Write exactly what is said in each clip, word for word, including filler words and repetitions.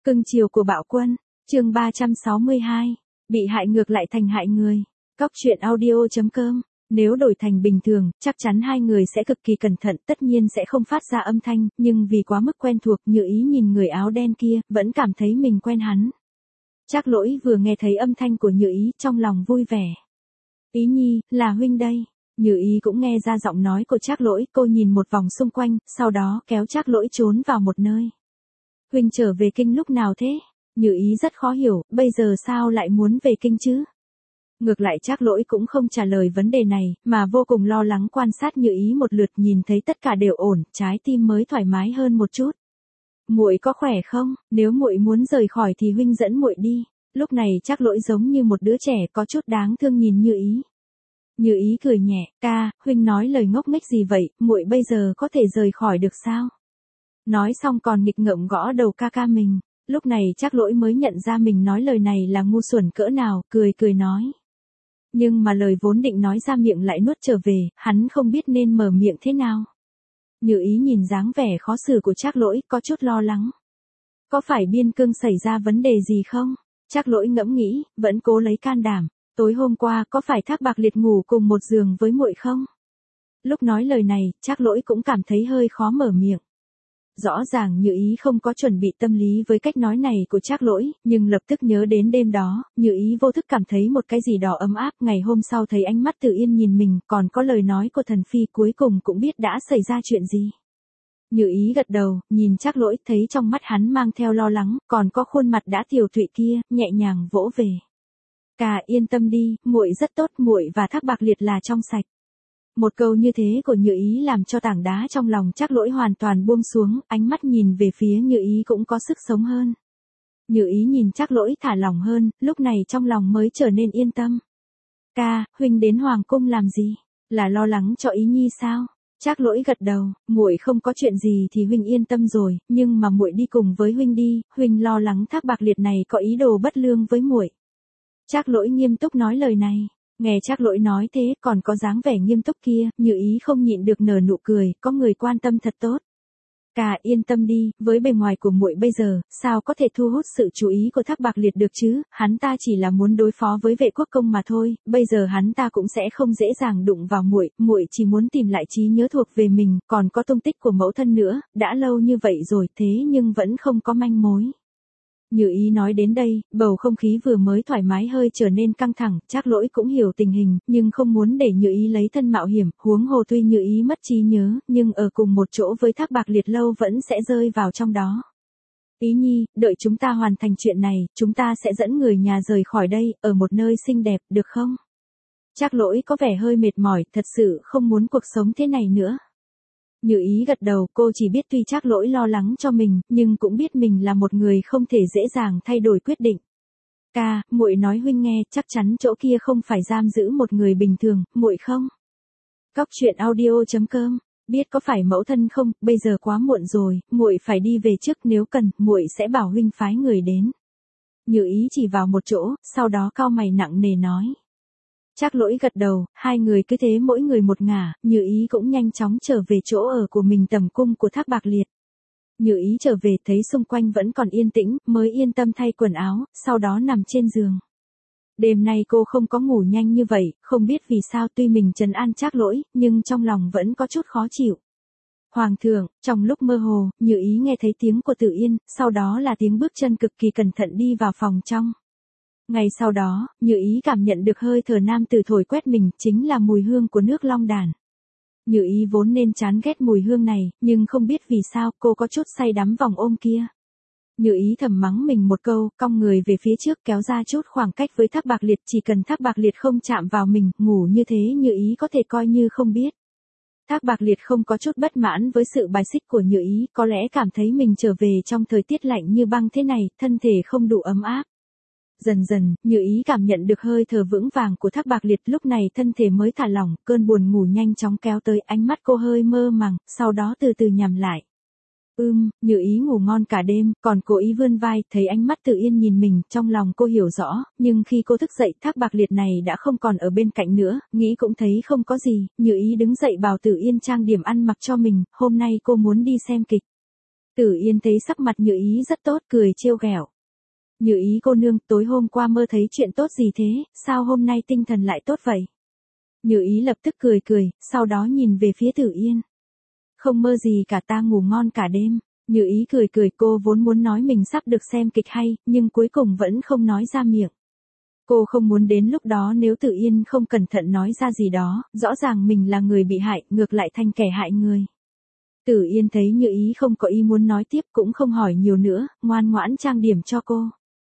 Cưng chiều của bạo quân, chương ba trăm sáu mươi hai, bị hại ngược lại thành hại người. Cóc truyện audio chấm com. Nếu đổi thành bình thường, chắc chắn hai người sẽ cực kỳ cẩn thận, tất nhiên sẽ không phát ra âm thanh, nhưng vì quá mức quen thuộc, Như Ý nhìn người áo đen kia, vẫn cảm thấy mình quen hắn. Trác Lỗi vừa nghe thấy âm thanh của Như Ý, trong lòng vui vẻ. Ý Nhi, là huynh đây. Như Ý cũng nghe ra giọng nói của Trác Lỗi, cô nhìn một vòng xung quanh, sau đó kéo Trác Lỗi trốn vào một nơi. Huynh trở về kinh lúc nào thế? Như Ý rất khó hiểu, bây giờ sao lại muốn về kinh chứ? Ngược lại Trác Lỗi cũng không trả lời vấn đề này, mà vô cùng lo lắng quan sát Như Ý một lượt, nhìn thấy tất cả đều ổn, trái tim mới thoải mái hơn một chút. Muội có khỏe không? Nếu muội muốn rời khỏi thì huynh dẫn muội đi. Lúc này Trác Lỗi giống như một đứa trẻ có chút đáng thương nhìn Như Ý. Như Ý cười nhẹ, ca, huynh nói lời ngốc nghếch gì vậy, muội bây giờ có thể rời khỏi được sao? Nói xong còn nghịch ngợm gõ đầu ca ca mình. Lúc này Trác Lỗi mới nhận ra mình nói lời này là ngu xuẩn cỡ nào, cười cười nói. Nhưng mà lời vốn định nói ra miệng lại nuốt trở về, hắn không biết nên mở miệng thế nào. Như Ý nhìn dáng vẻ khó xử của Trác Lỗi, có chút lo lắng. Có phải biên cương xảy ra vấn đề gì không? Trác Lỗi ngẫm nghĩ, vẫn cố lấy can đảm. Tối hôm qua có phải Thác Bạc Liệt ngủ cùng một giường với muội không? Lúc nói lời này, Trác Lỗi cũng cảm thấy hơi khó mở miệng. Rõ ràng Như Ý không có chuẩn bị tâm lý với cách nói này của Trác Lỗi, nhưng lập tức nhớ đến đêm đó, Như Ý vô thức cảm thấy một cái gì đó ấm áp, ngày hôm sau thấy ánh mắt Tử Yên nhìn mình, còn có lời nói của thần phi, cuối cùng cũng biết đã xảy ra chuyện gì. Như Ý gật đầu, nhìn Trác Lỗi, thấy trong mắt hắn mang theo lo lắng, còn có khuôn mặt đã tiều tụy kia, nhẹ nhàng vỗ về. Ca yên tâm đi, muội rất tốt, muội và Thác Bạc Liệt là trong sạch. Một câu như thế của Như Ý làm cho tảng đá trong lòng Trác Lỗi hoàn toàn buông xuống, ánh mắt nhìn về phía Như Ý cũng có sức sống hơn. Như Ý nhìn Trác Lỗi thả lỏng hơn, lúc này trong lòng mới trở nên yên tâm. Ca, huynh đến hoàng cung làm gì? Là lo lắng cho Ý Nhi sao? Trác Lỗi gật đầu, muội không có chuyện gì thì huynh yên tâm rồi, nhưng mà muội đi cùng với huynh đi, huynh lo lắng Thác Bạc Liệt này có ý đồ bất lương với muội. Trác Lỗi nghiêm túc nói lời này. Nghe Trác Lỗi nói thế, còn có dáng vẻ nghiêm túc kia, Như Ý không nhịn được nở nụ cười, có người quan tâm thật tốt. Ca yên tâm đi, với bề ngoài của muội bây giờ, sao có thể thu hút sự chú ý của Thác Bạc Liệt được chứ, hắn ta chỉ là muốn đối phó với Vệ Quốc Công mà thôi, bây giờ hắn ta cũng sẽ không dễ dàng đụng vào muội, muội chỉ muốn tìm lại trí nhớ thuộc về mình, còn có tung tích của mẫu thân nữa, đã lâu như vậy rồi thế nhưng vẫn không có manh mối. Như Ý nói đến đây, bầu không khí vừa mới thoải mái hơi trở nên căng thẳng, Trác Lỗi cũng hiểu tình hình, nhưng không muốn để Như Ý lấy thân mạo hiểm, huống hồ tuy Như Ý mất trí nhớ, nhưng ở cùng một chỗ với Thác Bạc Liệt lâu vẫn sẽ rơi vào trong đó. Ý Nhi, đợi chúng ta hoàn thành chuyện này, chúng ta sẽ dẫn người nhà rời khỏi đây, ở một nơi xinh đẹp, được không? Trác Lỗi có vẻ hơi mệt mỏi, thật sự không muốn cuộc sống thế này nữa. Như Ý gật đầu, cô chỉ biết tuy Trác Lỗi lo lắng cho mình, nhưng cũng biết mình là một người không thể dễ dàng thay đổi quyết định. Ca, muội nói huynh nghe, chắc chắn chỗ kia không phải giam giữ một người bình thường, muội không? Cóc truyện audio chấm com. Biết có phải mẫu thân không, bây giờ quá muộn rồi, muội phải đi về trước, nếu cần, muội sẽ bảo huynh phái người đến. Như Ý chỉ vào một chỗ, sau đó cau mày nặng nề nói. Trác Lỗi gật đầu, hai người cứ thế mỗi người một ngả, Như Ý cũng nhanh chóng trở về chỗ ở của mình tầm cung của Thác Bạc Liệt. Như Ý trở về thấy xung quanh vẫn còn yên tĩnh, mới yên tâm thay quần áo, sau đó nằm trên giường. Đêm nay cô không có ngủ nhanh như vậy, không biết vì sao tuy mình trấn an Trác Lỗi, nhưng trong lòng vẫn có chút khó chịu. Hoàng thượng, trong lúc mơ hồ, Như Ý nghe thấy tiếng của Tử Yên, sau đó là tiếng bước chân cực kỳ cẩn thận đi vào phòng trong. Ngày sau đó, Như Ý cảm nhận được hơi thở nam tử thổi quét mình, chính là mùi hương của nước long đàn. Như Ý vốn nên chán ghét mùi hương này, nhưng không biết vì sao, cô có chút say đắm vòng ôm kia. Như Ý thầm mắng mình một câu, cong người về phía trước kéo ra chút khoảng cách với Thác Bạc Liệt, chỉ cần Thác Bạc Liệt không chạm vào mình, ngủ như thế Như Ý có thể coi như không biết. Thác Bạc Liệt không có chút bất mãn với sự bài xích của Như Ý, có lẽ cảm thấy mình trở về trong thời tiết lạnh như băng thế này, thân thể không đủ ấm áp. Dần dần, Như Ý cảm nhận được hơi thở vững vàng của Thác Bạc Liệt, lúc này thân thể mới thả lỏng, cơn buồn ngủ nhanh chóng kéo tới, ánh mắt cô hơi mơ màng, sau đó từ từ nhắm lại. Ưm, Như Ý ngủ ngon cả đêm, còn cố ý vươn vai, thấy ánh mắt Tử Yên nhìn mình, trong lòng cô hiểu rõ, nhưng khi cô thức dậy, Thác Bạc Liệt này đã không còn ở bên cạnh nữa, nghĩ cũng thấy không có gì, Như Ý đứng dậy bảo Tử Yên trang điểm ăn mặc cho mình, hôm nay cô muốn đi xem kịch. Tử Yên thấy sắc mặt Như Ý rất tốt, cười trêu ghẹo. Như Ý cô nương, tối hôm qua mơ thấy chuyện tốt gì thế, sao hôm nay tinh thần lại tốt vậy? Như Ý lập tức cười cười, sau đó nhìn về phía Tử Yên. Không mơ gì cả, ta ngủ ngon cả đêm. Như Ý cười cười, cô vốn muốn nói mình sắp được xem kịch hay, nhưng cuối cùng vẫn không nói ra miệng. Cô không muốn đến lúc đó nếu Tử Yên không cẩn thận nói ra gì đó, rõ ràng mình là người bị hại, ngược lại thành kẻ hại người. Tử Yên thấy Như Ý không có ý muốn nói tiếp cũng không hỏi nhiều nữa, ngoan ngoãn trang điểm cho cô.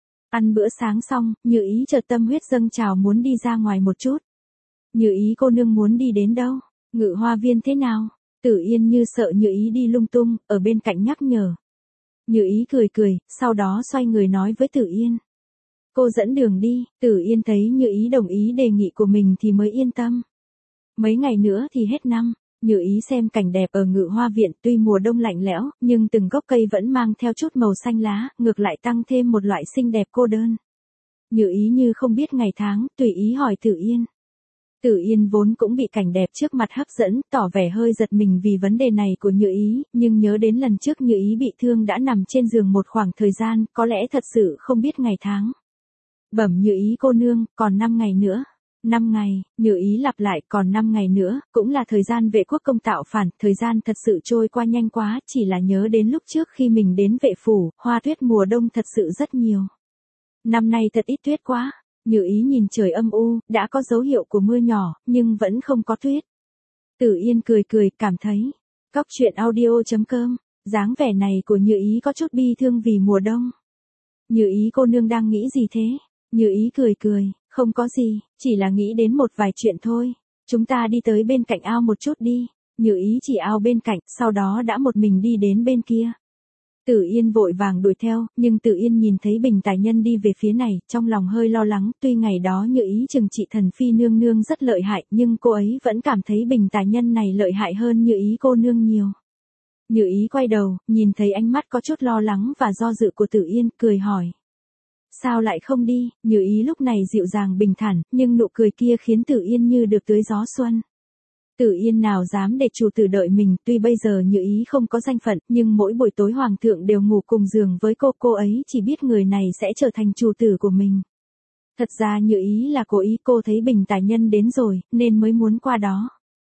Ăn bữa sáng xong, Như Ý chợt tâm huyết dâng trào muốn đi ra ngoài một chút. Như Ý cô nương muốn đi đến đâu? Ngự Hoa Viên thế nào? Tử Yên như sợ Như Ý đi lung tung, ở bên cạnh nhắc nhở. Như Ý cười cười, sau đó xoay người nói với Tử Yên. Cô dẫn đường đi. Tử Yên thấy Như Ý đồng ý đề nghị của mình thì mới yên tâm. Mấy ngày nữa thì hết năm. Như Ý xem cảnh đẹp ở Ngự Hoa Viện, tuy mùa đông lạnh lẽo, nhưng từng gốc cây vẫn mang theo chút màu xanh lá, ngược lại tăng thêm một loại xinh đẹp cô đơn. Như Ý như không biết ngày tháng, tùy ý hỏi Tử Yên. Tử Yên vốn cũng bị cảnh đẹp trước mặt hấp dẫn, tỏ vẻ hơi giật mình vì vấn đề này của Như Ý, nhưng nhớ đến lần trước Như Ý bị thương đã nằm trên giường một khoảng thời gian, có lẽ thật sự không biết ngày tháng. Bẩm Như Ý cô nương, còn năm ngày nữa. năm ngày, Như Ý lặp lại, còn năm ngày nữa, cũng là thời gian vệ quốc công tạo phản, thời gian thật sự trôi qua nhanh quá, chỉ là nhớ đến lúc trước khi mình đến vệ phủ, hoa tuyết mùa đông thật sự rất nhiều. Năm nay thật ít tuyết quá. Như Ý nhìn trời âm u, đã có dấu hiệu của mưa nhỏ, nhưng vẫn không có tuyết. Tử Yên cười cười, cảm thấy. Cóc truyện audio chấm com, dáng vẻ này của Như Ý có chút bi thương vì mùa đông. Như Ý cô nương đang nghĩ gì thế? Như Ý cười cười, không có gì, chỉ là nghĩ đến một vài chuyện thôi. Chúng ta đi tới bên cạnh ao một chút đi. Như Ý chỉ ao bên cạnh, sau đó đã một mình đi đến bên kia. Tử Yên vội vàng đuổi theo, nhưng Tử Yên nhìn thấy Bình Tài Nhân đi về phía này, trong lòng hơi lo lắng, tuy ngày đó Như Ý trừng trị thần phi nương nương rất lợi hại, nhưng cô ấy vẫn cảm thấy Bình Tài Nhân này lợi hại hơn Như Ý cô nương nhiều. Như Ý quay đầu, nhìn thấy ánh mắt có chút lo lắng và do dự của Tử Yên, cười hỏi. Sao lại không đi? Như Ý lúc này dịu dàng bình thản, nhưng nụ cười kia khiến Tử Yên như được tưới gió xuân. Tử Yên nào dám để chủ tử đợi mình, tuy bây giờ Như Ý không có danh phận, nhưng mỗi buổi tối hoàng thượng đều ngủ cùng giường với cô, cô ấy chỉ biết người này sẽ trở thành chủ tử của mình. Thật ra Như Ý là cố ý, cô thấy Bình Tài Nhân đến rồi, nên mới muốn qua đó.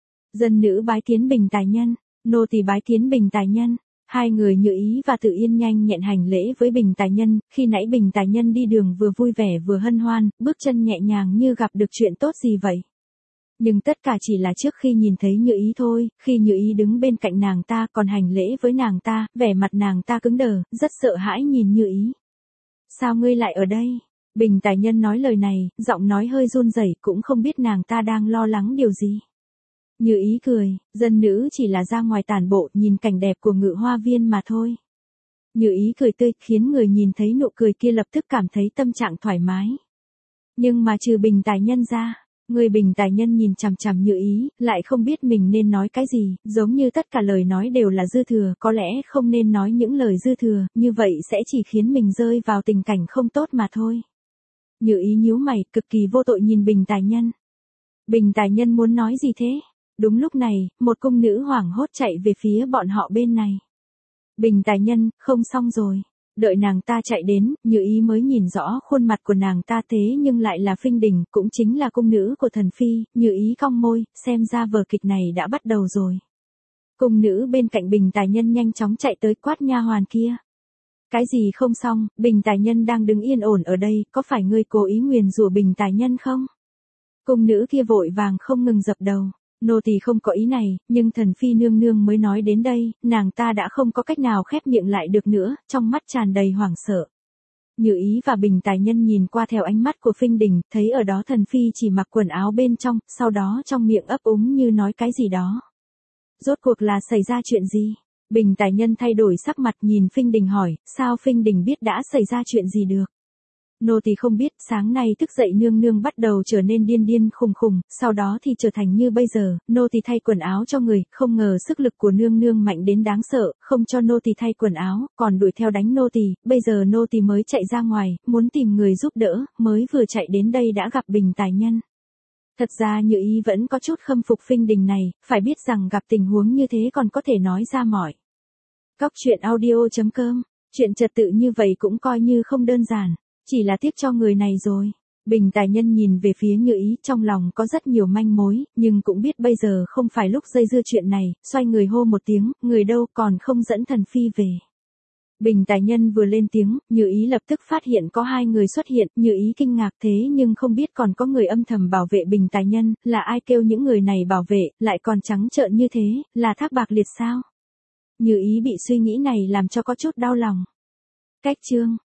Dân nữ bái kiến Bình Tài Nhân, nô tỳ bái kiến Bình Tài Nhân. Hai người Như Ý và Tử Yên nhanh nhẹn hành lễ với Bình Tài Nhân, khi nãy Bình Tài Nhân đi đường vừa vui vẻ vừa hân hoan, bước chân nhẹ nhàng như gặp được chuyện tốt gì vậy. Nhưng tất cả chỉ là trước khi nhìn thấy Như Ý thôi, khi Như Ý đứng bên cạnh nàng ta còn hành lễ với nàng ta, vẻ mặt nàng ta cứng đờ, rất sợ hãi nhìn Như Ý. Sao ngươi lại ở đây? Bình Tài Nhân nói lời này, giọng nói hơi run rẩy, cũng không biết nàng ta đang lo lắng điều gì. Như Ý cười, dân nữ chỉ là ra ngoài tản bộ, nhìn cảnh đẹp của Ngự Hoa Viên mà thôi. Như Ý cười tươi, khiến người nhìn thấy nụ cười kia lập tức cảm thấy tâm trạng thoải mái. Nhưng mà trừ Bình Tài Nhân ra, người Bình Tài Nhân nhìn chằm chằm Như Ý, lại không biết mình nên nói cái gì, giống như tất cả lời nói đều là dư thừa, có lẽ không nên nói những lời dư thừa, như vậy sẽ chỉ khiến mình rơi vào tình cảnh không tốt mà thôi. Như Ý nhíu mày, cực kỳ vô tội nhìn Bình Tài Nhân. Bình Tài Nhân muốn nói gì thế? Đúng lúc này, một cung nữ hoảng hốt chạy về phía bọn họ bên này. Bình Tài Nhân, không xong rồi. Đợi nàng ta chạy đến, Như Ý mới nhìn rõ khuôn mặt của nàng ta, thế nhưng lại là Phinh Đình, cũng chính là cung nữ của thần phi. Như Ý cong môi, xem ra vở kịch này đã bắt đầu rồi. Cung nữ bên cạnh Bình Tài Nhân nhanh chóng chạy tới quát nha hoàn kia. Cái gì không xong, Bình Tài Nhân đang đứng yên ổn ở đây, có phải ngươi cố ý nguyền rủa Bình Tài Nhân không? Cung nữ kia vội vàng không ngừng dập đầu. Nô tỳ không có ý này, nhưng thần phi nương nương mới nói đến đây, nàng ta đã không có cách nào khép miệng lại được nữa, trong mắt tràn đầy hoảng sợ. Như Ý và Bình Tài Nhân nhìn qua theo ánh mắt của Phinh Đình, thấy ở đó thần phi chỉ mặc quần áo bên trong, sau đó trong miệng ấp úng như nói cái gì đó. Rốt cuộc là xảy ra chuyện gì? Bình Tài Nhân thay đổi sắc mặt nhìn Phinh Đình hỏi, sao Phinh Đình biết đã xảy ra chuyện gì được? Nô tỳ không biết, sáng nay thức dậy nương nương bắt đầu trở nên điên điên khùng khùng, sau đó thì trở thành như bây giờ, nô tỳ thay quần áo cho người, không ngờ sức lực của nương nương mạnh đến đáng sợ, không cho nô tỳ thay quần áo, còn đuổi theo đánh nô tỳ, bây giờ nô tỳ mới chạy ra ngoài, muốn tìm người giúp đỡ, mới vừa chạy đến đây đã gặp Bình Tài Nhân. Thật ra Như Ý vẫn có chút khâm phục Phinh Đình này, phải biết rằng gặp tình huống như thế còn có thể nói ra mọi Cóc truyện audio chấm com. Chuyện trật tự như vậy cũng coi như không đơn giản. Chỉ là tiếc cho người này rồi. Bình Tài Nhân nhìn về phía Như Ý, trong lòng có rất nhiều manh mối, nhưng cũng biết bây giờ không phải lúc dây dưa chuyện này, xoay người hô một tiếng, người đâu, còn không dẫn thần phi về. Bình Tài Nhân vừa lên tiếng, Như Ý lập tức phát hiện có hai người xuất hiện, Như Ý kinh ngạc thế nhưng không biết còn có người âm thầm bảo vệ Bình Tài Nhân, là ai kêu những người này bảo vệ, lại còn trắng trợn như thế, là Thác Bạc Liệt sao? Như Ý bị suy nghĩ này làm cho có chút đau lòng. Cách chương